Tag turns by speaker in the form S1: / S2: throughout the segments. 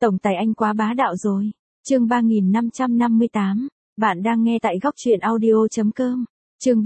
S1: Tổng tài anh quá bá đạo rồi. Chương 3558. Bạn đang nghe tại góc truyện audio.com. Chương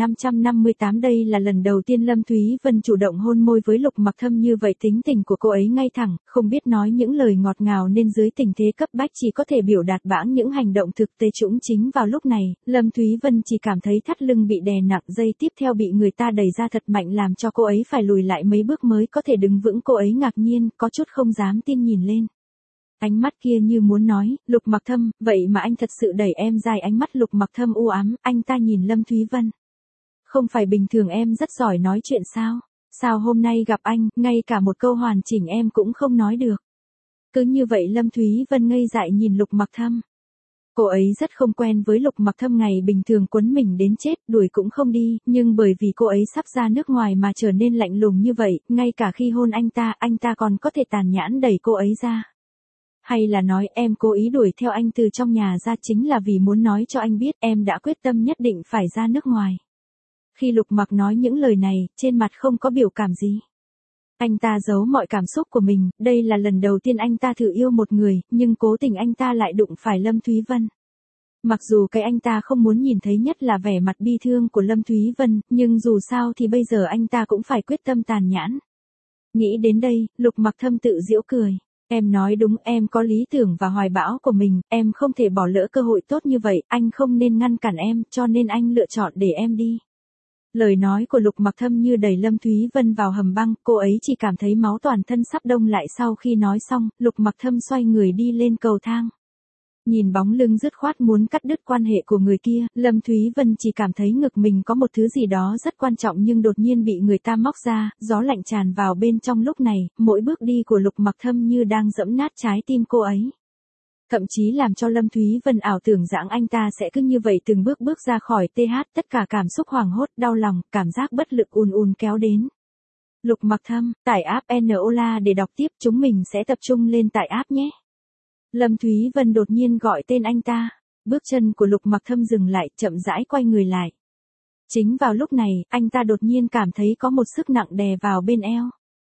S1: 3558. Đây là lần đầu tiên Lâm Thúy Vân chủ động hôn môi với Lục Mặc Thâm như vậy. Tính tình của cô ấy ngay thẳng, không biết nói những lời ngọt ngào nên dưới tình thế cấp bách chỉ có thể biểu đạt bãng những hành động thực tế. Trũng chính vào lúc này, Lâm Thúy Vân chỉ cảm thấy thắt lưng bị đè nặng, giây tiếp theo bị người ta đẩy ra thật mạnh làm cho cô ấy phải lùi lại mấy bước mới có thể đứng vững. Cô ấy ngạc nhiên, có chút không dám tin nhìn lên. Ánh mắt kia như muốn nói, Lục Mặc Thâm, vậy mà anh thật sự đẩy em dài. Ánh mắt Lục Mặc Thâm u ám, anh ta nhìn Lâm Thúy Vân. Không phải bình thường em rất giỏi nói chuyện sao? Sao hôm nay gặp anh, ngay cả một câu hoàn chỉnh em cũng không nói được? Cứ như vậy Lâm Thúy Vân ngây dại nhìn Lục Mặc Thâm. Cô ấy rất không quen với Lục Mặc Thâm, ngày bình thường quấn mình đến chết, đuổi cũng không đi, nhưng bởi vì cô ấy sắp ra nước ngoài mà trở nên lạnh lùng như vậy, ngay cả khi hôn anh ta còn có thể tàn nhẫn đẩy cô ấy ra. Hay là nói em cố ý đuổi theo anh từ trong nhà ra chính là vì muốn nói cho anh biết em đã quyết tâm nhất định phải ra nước ngoài. Khi Lục Mặc nói những lời này, trên mặt không có biểu cảm gì. Anh ta giấu mọi cảm xúc của mình, đây là lần đầu tiên anh ta thử yêu một người, nhưng cố tình anh ta lại đụng phải Lâm Thúy Vân. Mặc dù cái anh ta không muốn nhìn thấy nhất là vẻ mặt bi thương của Lâm Thúy Vân, nhưng dù sao thì bây giờ anh ta cũng phải quyết tâm tàn nhẫn. Nghĩ đến đây, Lục Mặc Thâm tự giễu cười. Em nói đúng, em có lý tưởng và hoài bão của mình, em không thể bỏ lỡ cơ hội tốt như vậy, anh không nên ngăn cản em, cho nên anh lựa chọn để em đi. Lời nói của Lục Mặc Thâm như đẩy Lâm Thúy Vân vào hầm băng, cô ấy chỉ cảm thấy máu toàn thân sắp đông lại. Sau khi nói xong, Lục Mặc Thâm xoay người đi lên cầu thang. Nhìn bóng lưng dứt khoát muốn cắt đứt quan hệ của người kia, Lâm Thúy Vân chỉ cảm thấy ngực mình có một thứ gì đó rất quan trọng nhưng đột nhiên bị người ta móc ra, gió lạnh tràn vào bên trong. Lúc này, mỗi bước đi của Lục Mặc Thâm như đang giẫm nát trái tim cô ấy. Thậm chí làm cho Lâm Thúy Vân ảo tưởng rằng anh ta sẽ cứ như vậy từng bước ra khỏi TH, tất cả cảm xúc hoảng hốt, đau lòng, cảm giác bất lực ùn kéo đến. Lục Mặc Thâm, tải app Nola để đọc tiếp, chúng mình sẽ tập trung lên tải app nhé. Lâm Thúy Vân đột nhiên gọi tên anh ta. Bước chân của Lục Mặc Thâm dừng lại, chậm rãi quay người lại. Chính vào lúc này, anh ta đột nhiên cảm thấy có một sức nặng đè vào bên eo.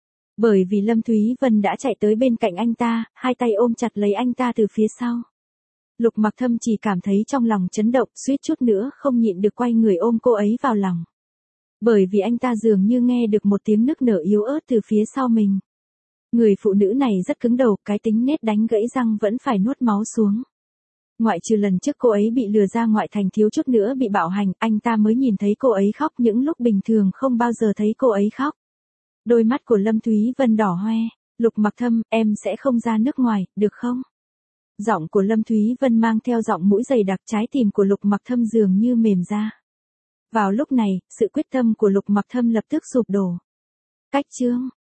S1: Bởi vì Lâm Thúy Vân đã chạy tới bên cạnh anh ta, hai tay ôm chặt lấy anh ta từ phía sau. Lục Mặc Thâm chỉ cảm thấy trong lòng chấn động, suýt chút nữa không nhịn được quay người ôm cô ấy vào lòng. Bởi vì anh ta dường như nghe được một tiếng nức nở yếu ớt từ phía sau mình. Người phụ nữ này rất cứng đầu, cái tính nết đánh gãy răng vẫn phải nuốt máu xuống. Ngoại trừ lần trước cô ấy bị lừa ra ngoại thành thiếu chút nữa bị bạo hành, anh ta mới nhìn thấy cô ấy khóc, những lúc bình thường không bao giờ thấy cô ấy khóc. Đôi mắt của Lâm Thúy Vân đỏ hoe. Lục Mặc Thâm, em sẽ không ra nước ngoài, được không? Giọng của Lâm Thúy Vân mang theo giọng mũi dày đặc, trái tim của Lục Mặc Thâm dường như mềm ra. Vào lúc này, sự quyết tâm của Lục Mặc Thâm lập tức sụp đổ. Cách chương.